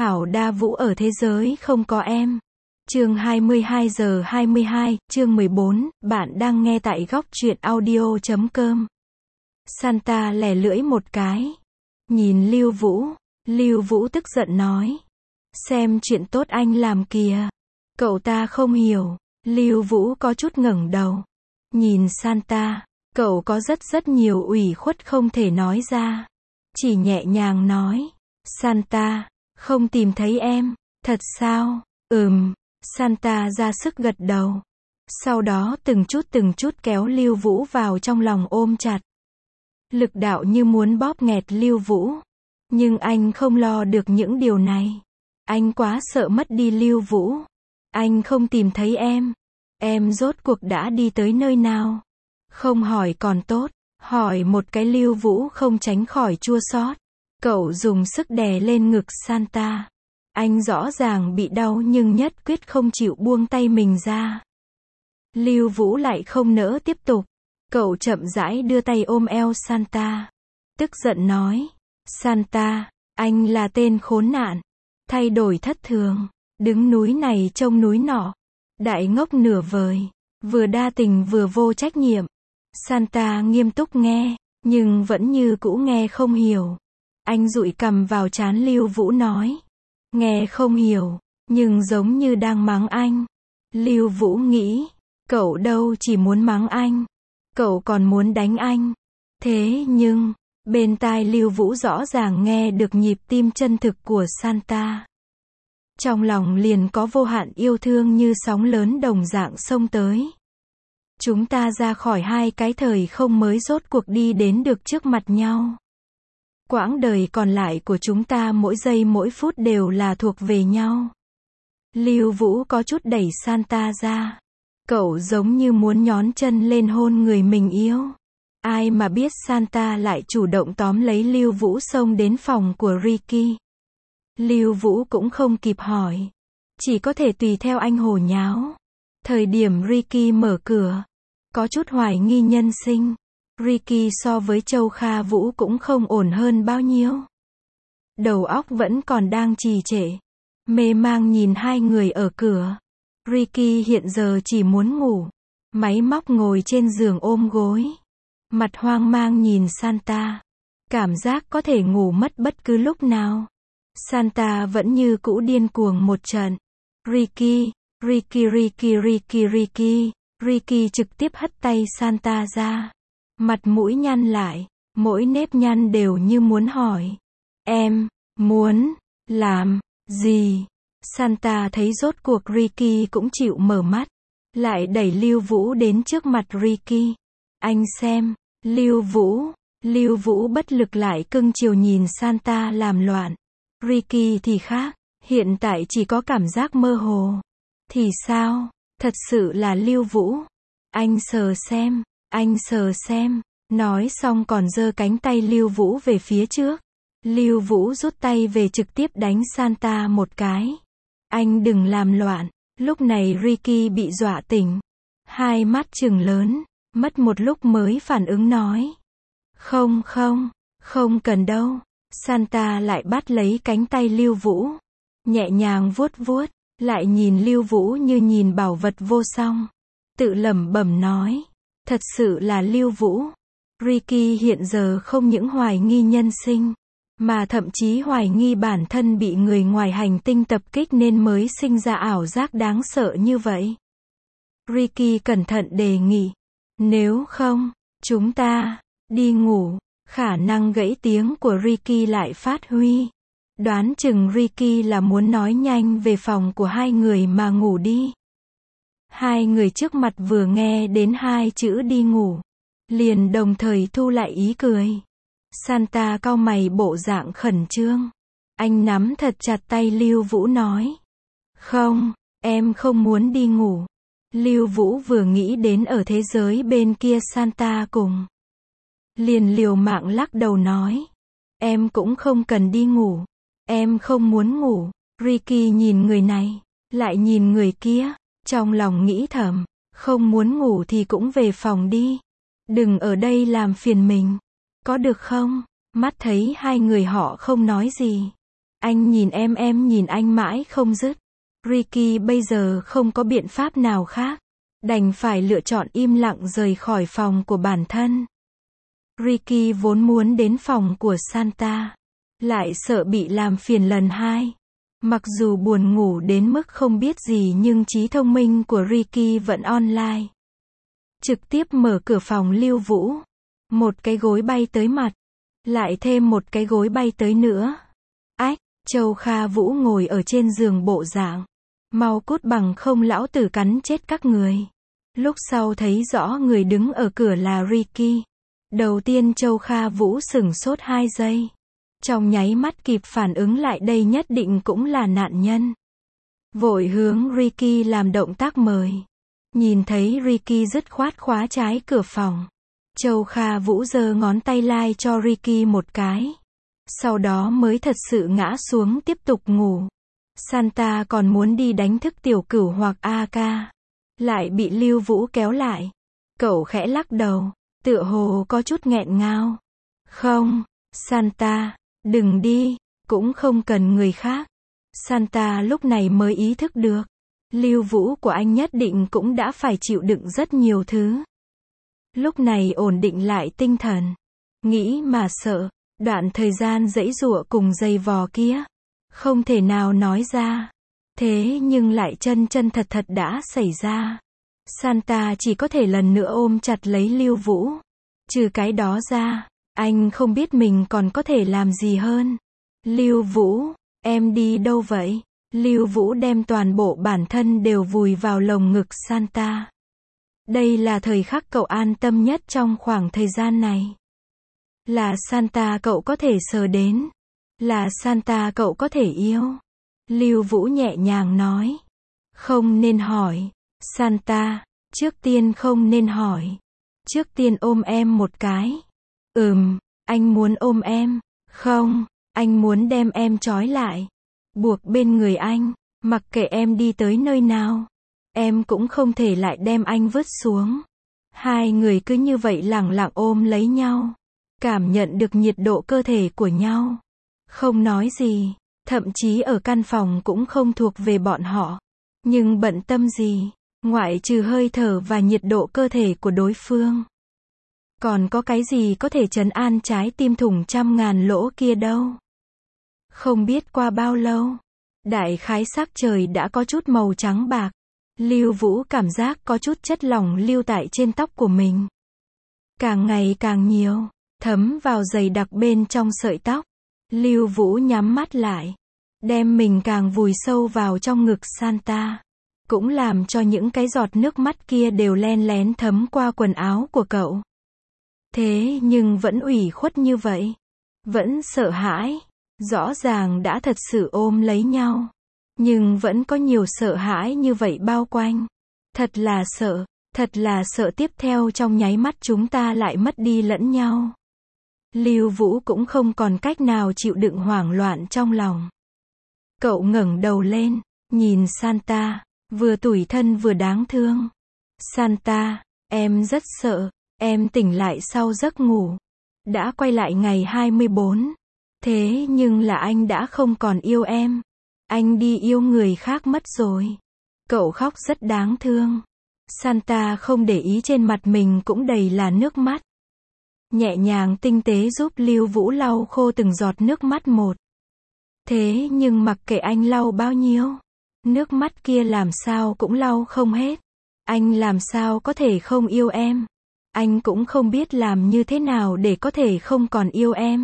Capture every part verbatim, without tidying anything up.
Hảo đa vũ ở thế giới không có em. Chương hai mươi hai giờ hai mươi hai, chương mười bốn, bạn đang nghe tại góc truyện audio chấm com. Santa lè lưỡi một cái. Nhìn Lưu Vũ. Lưu Vũ tức giận nói. Xem chuyện tốt anh làm kìa. Cậu ta không hiểu. Lưu Vũ có chút ngẩng đầu. Nhìn Santa. Cậu có rất rất nhiều ủy khuất không thể nói ra. Chỉ nhẹ nhàng nói. Santa, không tìm thấy em. Thật sao? Ừm. Santa ra sức gật đầu. Sau đó từng chút từng chút kéo Lưu Vũ vào trong lòng ôm chặt. Lực đạo như muốn bóp nghẹt Lưu Vũ. Nhưng anh không lo được những điều này. Anh quá sợ mất đi Lưu Vũ. Anh không tìm thấy em. Em rốt cuộc đã đi tới nơi nào? Không hỏi còn tốt. Hỏi một cái Lưu Vũ không tránh khỏi chua xót. Cậu dùng sức đè lên ngực Santa. Anh rõ ràng bị đau nhưng nhất quyết không chịu buông tay mình ra. Lưu Vũ lại không nỡ tiếp tục. Cậu chậm rãi đưa tay ôm eo Santa. Tức giận nói. Santa, anh là tên khốn nạn. Thay đổi thất thường. Đứng núi này trông núi nọ. Đại ngốc nửa vời. Vừa đa tình vừa vô trách nhiệm. Santa nghiêm túc nghe. Nhưng vẫn như cũ nghe không hiểu. Anh dụi cằm vào trán Lưu Vũ nói. Nghe không hiểu, nhưng giống như đang mắng anh. Lưu Vũ nghĩ, cậu đâu chỉ muốn mắng anh, cậu còn muốn đánh anh. Thế nhưng, bên tai Lưu Vũ rõ ràng nghe được nhịp tim chân thực của Santa. Trong lòng liền có vô hạn yêu thương như sóng lớn đồng dạng xông tới. Chúng ta ra khỏi hai cái thời không mới rốt cuộc đi đến được trước mặt nhau. Quãng đời còn lại của chúng ta mỗi giây mỗi phút đều là thuộc về nhau. Lưu Vũ có chút đẩy Santa ra. Cậu giống như muốn nhón chân lên hôn người mình yêu. Ai mà biết Santa lại chủ động tóm lấy Lưu Vũ xông đến phòng của Ricky. Lưu Vũ cũng không kịp hỏi. Chỉ có thể tùy theo anh hồ nháo. Thời điểm Ricky mở cửa. Có chút hoài nghi nhân sinh. Ricky so với Châu Kha Vũ cũng không ổn hơn bao nhiêu. Đầu óc vẫn còn đang trì trệ. Mê mang nhìn hai người ở cửa. Ricky hiện giờ chỉ muốn ngủ. Máy móc ngồi trên giường ôm gối. Mặt hoang mang nhìn Santa. Cảm giác có thể ngủ mất bất cứ lúc nào. Santa vẫn như cũ điên cuồng một trận. Ricky, Ricky Ricky Ricky Ricky. Ricky trực tiếp hất tay Santa ra. Mặt mũi nhăn lại, mỗi nếp nhăn đều như muốn hỏi. Em, muốn, làm, gì? Santa thấy rốt cuộc Ricky cũng chịu mở mắt. Lại đẩy Lưu Vũ đến trước mặt Ricky. Anh xem, Lưu Vũ, Lưu Vũ bất lực lại cưng chiều nhìn Santa làm loạn. Ricky thì khác, hiện tại chỉ có cảm giác mơ hồ. Thì sao? Thật sự là Lưu Vũ. Anh sờ xem. Anh sờ xem, nói xong còn giơ cánh tay Lưu Vũ về phía trước. Lưu Vũ rút tay về trực tiếp đánh Santa một cái. Anh đừng làm loạn. Lúc này Ricky bị dọa tỉnh. Hai mắt trừng lớn, mất một lúc mới phản ứng nói. Không không, không cần đâu. Santa lại bắt lấy cánh tay Lưu Vũ. Nhẹ nhàng vuốt vuốt, lại nhìn Lưu Vũ như nhìn bảo vật vô song. Tự lẩm bẩm nói. Thật sự là Lưu Vũ. Ricky hiện giờ không những hoài nghi nhân sinh, mà thậm chí hoài nghi bản thân bị người ngoài hành tinh tập kích nên mới sinh ra ảo giác đáng sợ như vậy. Ricky cẩn thận đề nghị. Nếu không, chúng ta, đi ngủ. Khả năng gãy tiếng của Ricky lại phát huy. Đoán chừng Ricky là muốn nói nhanh về phòng của hai người mà ngủ đi. Hai người trước mặt vừa nghe đến hai chữ đi ngủ. Liền đồng thời thu lại ý cười. Santa cau mày bộ dạng khẩn trương. Anh nắm thật chặt tay Lưu Vũ nói. Không, em không muốn đi ngủ. Lưu Vũ vừa nghĩ đến ở thế giới bên kia Santa cùng. Liền liều mạng lắc đầu nói. Em cũng không cần đi ngủ. Em không muốn ngủ. Ricky nhìn người này, lại nhìn người kia. Trong lòng nghĩ thầm, không muốn ngủ thì cũng về phòng đi. Đừng ở đây làm phiền mình. Có được không? Mắt thấy hai người họ không nói gì. Anh nhìn em em nhìn anh mãi không dứt. Ricky bây giờ không có biện pháp nào khác. Đành phải lựa chọn im lặng rời khỏi phòng của bản thân. Ricky vốn muốn đến phòng của Santa. Lại sợ bị làm phiền lần hai. Mặc dù buồn ngủ đến mức không biết gì nhưng trí thông minh của Ricky vẫn online. Trực tiếp mở cửa phòng Lưu Vũ. Một cái gối bay tới mặt. Lại thêm một cái gối bay tới nữa. Ách, Châu Kha Vũ ngồi ở trên giường bộ dạng. Mau cút bằng không lão tử cắn chết các người. Lúc sau thấy rõ người đứng ở cửa là Ricky. Đầu tiên Châu Kha Vũ sửng sốt hai giây. Trong nháy mắt kịp phản ứng lại đây nhất định cũng là nạn nhân. Vội hướng Ricky làm động tác mời. Nhìn thấy Ricky dứt khoát khóa trái cửa phòng. Châu Kha Vũ giơ ngón tay lai cho Ricky một cái. Sau đó mới thật sự ngã xuống tiếp tục ngủ. Santa còn muốn đi đánh thức tiểu cửu hoặc a ca. Lại bị Lưu Vũ kéo lại. Cậu khẽ lắc đầu. Tựa hồ có chút nghẹn ngào. Không, Santa, đừng đi, cũng không cần người khác. Santa lúc này mới ý thức được. Lưu Vũ của anh nhất định cũng đã phải chịu đựng rất nhiều thứ. Lúc này ổn định lại tinh thần. Nghĩ mà sợ, đoạn thời gian giãy giụa cùng giày vò kia. Không thể nào nói ra. Thế nhưng lại chân chân thật thật đã xảy ra. Santa chỉ có thể lần nữa ôm chặt lấy Lưu Vũ. Trừ cái đó ra, anh không biết mình còn có thể làm gì hơn. Lưu Vũ, em đi đâu vậy? Lưu Vũ đem toàn bộ bản thân đều vùi vào lồng ngực Santa. Đây là thời khắc cậu an tâm nhất trong khoảng thời gian này. Là Santa cậu có thể sờ đến. Là Santa cậu có thể yêu. Lưu Vũ nhẹ nhàng nói. Không nên hỏi. Santa, trước tiên không nên hỏi. Trước tiên ôm em một cái. Ừm, anh muốn ôm em. Không, anh muốn đem em trói lại. Buộc bên người anh. Mặc kệ em đi tới nơi nào. Em cũng không thể lại đem anh vứt xuống. Hai người cứ như vậy lẳng lặng ôm lấy nhau. Cảm nhận được nhiệt độ cơ thể của nhau. Không nói gì. Thậm chí ở căn phòng cũng không thuộc về bọn họ. Nhưng bận tâm gì. Ngoại trừ hơi thở và nhiệt độ cơ thể của đối phương. Còn có cái gì có thể trấn an trái tim thủng trăm ngàn lỗ kia đâu. Không biết qua bao lâu. Đại khái sắc trời đã có chút màu trắng bạc. Lưu Vũ cảm giác có chút chất lỏng lưu tại trên tóc của mình. Càng ngày càng nhiều. Thấm vào dày đặc bên trong sợi tóc. Lưu Vũ nhắm mắt lại. Đem mình càng vùi sâu vào trong ngực Santa. Cũng làm cho những cái giọt nước mắt kia đều len lén thấm qua quần áo của cậu. Thế nhưng vẫn ủy khuất như vậy. Vẫn sợ hãi. Rõ ràng đã thật sự ôm lấy nhau. Nhưng vẫn có nhiều sợ hãi như vậy bao quanh. Thật là sợ. Thật là sợ tiếp theo trong nháy mắt chúng ta lại mất đi lẫn nhau. Lưu Vũ cũng không còn cách nào chịu đựng hoảng loạn trong lòng. Cậu ngẩng đầu lên. Nhìn Santa. Vừa tủi thân vừa đáng thương. Santa, em rất sợ. Em tỉnh lại sau giấc ngủ. Đã quay lại ngày hai mươi bốn. Thế nhưng là anh đã không còn yêu em. Anh đi yêu người khác mất rồi. Cậu khóc rất đáng thương. Santa không để ý trên mặt mình cũng đầy là nước mắt. Nhẹ nhàng tinh tế giúp Lưu Vũ lau khô từng giọt nước mắt một. Thế nhưng mặc kệ anh lau bao nhiêu. Nước mắt kia làm sao cũng lau không hết. Anh làm sao có thể không yêu em. Anh cũng không biết làm như thế nào để có thể không còn yêu em.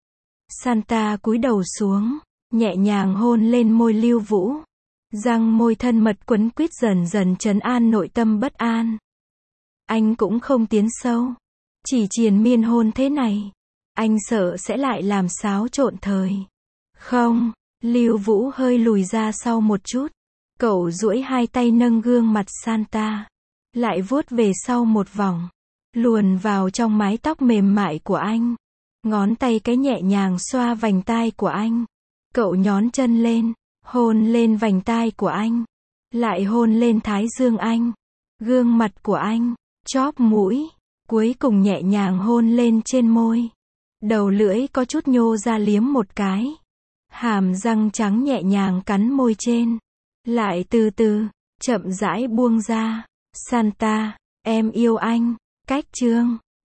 Santa cúi đầu xuống, nhẹ nhàng hôn lên môi Lưu Vũ. Răng môi thân mật quấn quýt dần dần trấn an nội tâm bất an. Anh cũng không tiến sâu. Chỉ triền miên hôn thế này. Anh sợ sẽ lại làm xáo trộn thời. Không, Lưu Vũ hơi lùi ra sau một chút. Cậu duỗi hai tay nâng gương mặt Santa. Lại vuốt về sau một vòng. Luồn vào trong mái tóc mềm mại của anh. Ngón tay cái nhẹ nhàng xoa vành tai của anh. Cậu nhón chân lên. Hôn lên vành tai của anh. Lại hôn lên thái dương anh. Gương mặt của anh. Chóp mũi. Cuối cùng nhẹ nhàng hôn lên trên môi. Đầu lưỡi có chút nhô ra liếm một cái. Hàm răng trắng nhẹ nhàng cắn môi trên. Lại từ từ, chậm rãi buông ra. Santa, em yêu anh. Cách chương